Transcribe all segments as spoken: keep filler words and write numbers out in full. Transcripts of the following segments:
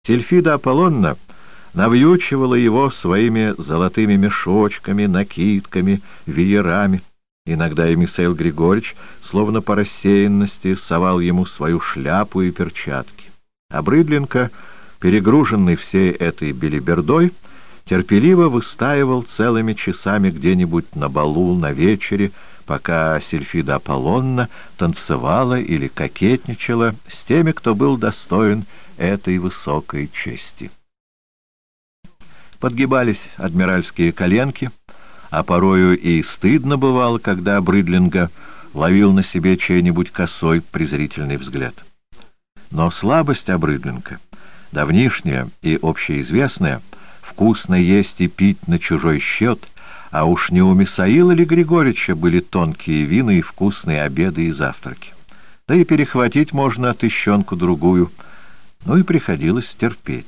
Сильфида Аполлонна навьючивала его своими золотыми мешочками, накидками, веерами. Иногда и Михаил Григорьевич, словно по рассеянности, совал ему свою шляпу и перчатки. А Брыдленко, перегруженный всей этой белибердой, терпеливо выстаивал целыми часами где-нибудь на балу, на вечере, пока Сильфида Аполлонна танцевала или кокетничала с теми, кто был достоин этой высокой чести. Подгибались адмиральские коленки, а порою и стыдно бывало, когда Брыдлинга ловил на себе чей-нибудь косой презрительный взгляд. Но слабость Брыдлинга, давнишняя и общеизвестная, вкусно есть и пить на чужой счет, а уж не у Михаила ли Григорьевича были тонкие вина и вкусные обеды и завтраки. Да и перехватить можно тыщенку-другую, ну и приходилось терпеть.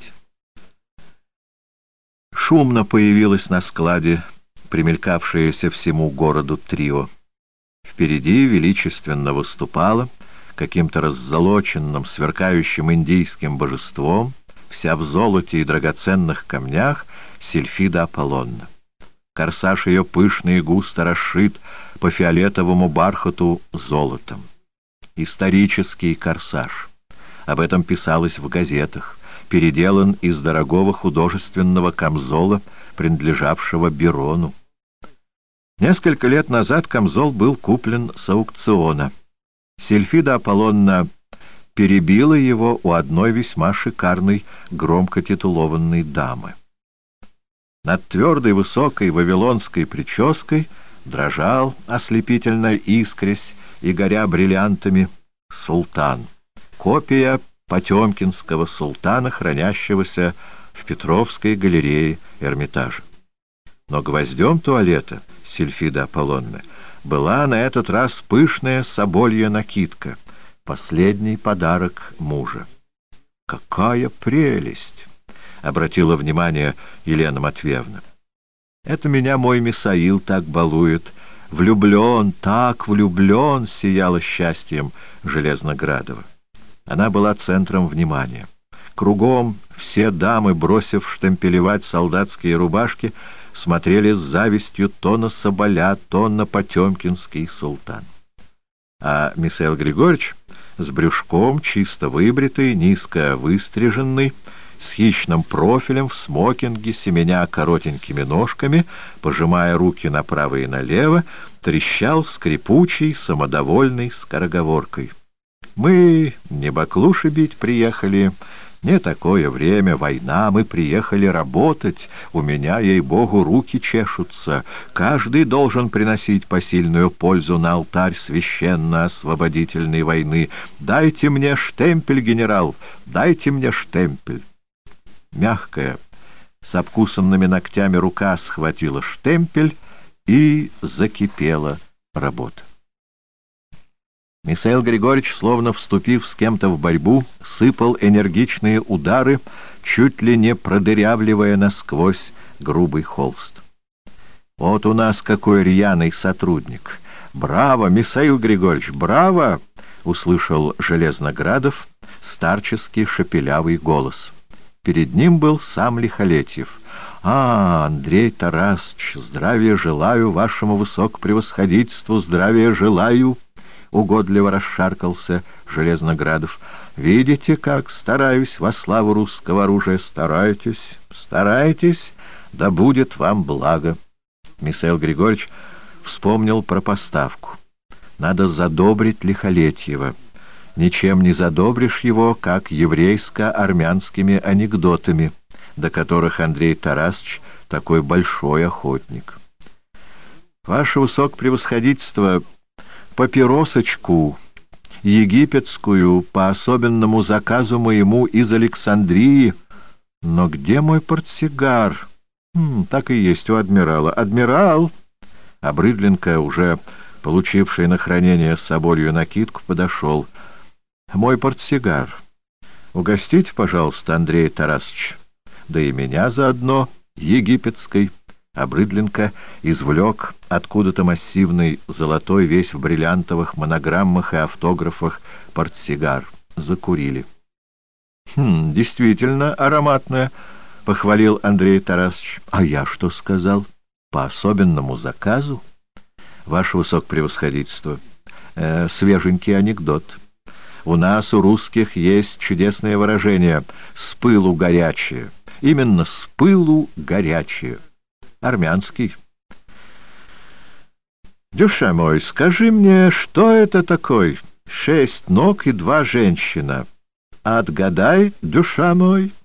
Шумно появилось на складе примелькавшееся всему городу трио. Впереди величественно выступала каким-то раззолоченным, сверкающим индийским божеством, вся в золоте и драгоценных камнях, Сильфида Аполлонна. Корсаж ее пышный и густо расшит по фиолетовому бархату золотом. Исторический корсаж. Об этом писалось в газетах. Переделан из дорогого художественного камзола, принадлежавшего Бирону. Несколько лет назад камзол был куплен с аукциона. Сильфида Аполлонна перебила его у одной весьма шикарной, громко титулованной дамы. Над твердой высокой вавилонской прической дрожал, ослепительно искрясь и горя бриллиантами, султан. Копия потемкинского султана, хранящегося в Петровской галерее Эрмитажа. Но гвоздем туалета Сильфида Аполлонны была на этот раз пышная соболья накидка, последний подарок мужа. «Какая прелесть!» — обратила внимание Елена Матвеевна. «Это меня мой Михаил так балует. Влюблен, так влюблен!» — сияла счастьем Железноградова. Она была центром внимания. Кругом все дамы, бросив штемпелевать солдатские рубашки, смотрели с завистью то на Соболя, то на потемкинский султан. А Михаил Григорьевич с брюшком, чисто выбритый, низко выстриженный, с хищным профилем, в смокинге, семеня коротенькими ножками, пожимая руки направо и налево, трещал скрипучей, самодовольной скороговоркой. «Мы не баклуши бить приехали, не такое время, война, мы приехали работать, у меня, ей-богу, руки чешутся, каждый должен приносить посильную пользу на алтарь священно-освободительной войны. Дайте мне штемпель, генерал, дайте мне штемпель». Мягкая, с обкусанными ногтями рука схватила штемпель, и закипела работа. Михаил Григорьевич, словно вступив с кем-то в борьбу, сыпал энергичные удары, чуть ли не продырявливая насквозь грубый холст. «Вот у нас какой рьяный сотрудник! Браво, Михаил Григорьевич, браво!» — услышал Железноградов старческий шепелявый голос. Перед ним был сам Лихолетьев. «А, Андрей Тарасович, здравия желаю вашему высокопревосходительству, здравия желаю!» Угодливо расшаркался Железноградов. «Видите, как стараюсь во славу русского оружия? Старайтесь, старайтесь, да будет вам благо». Михаил Григорьевич вспомнил про поставку. Надо задобрить Лихолетьева. Ничем не задобришь его, как еврейско-армянскими анекдотами, до которых Андрей Тарасович такой большой охотник. «Ваше высокопревосходительство, папиросочку египетскую по особенному заказу моему из Александрии. Но где мой портсигар?» Хм, так и есть у адмирала. «Адмирал!» А Брыдленко, уже получивший на хранение соболью накидку, подошел. «Мой портсигар. Угостите, пожалуйста, Андрей Тарасович. Да и меня заодно, египетской». А Брыдленко извлек откуда-то массивный золотой, весь в бриллиантовых монограммах и автографах, портсигар. Закурили. Хм, действительно ароматная, — похвалил Андрей Тарасович. А я что сказал? По особенному заказу? Ваше высокопревосходительство, э, свеженький анекдот. У нас, у русских, есть чудесное выражение «с пылу горячее». Именно «с пылу горячее». Армянский. Дюша мой, скажи мне, что это такое? Шесть ног и два женщина. Отгадай, душа мой.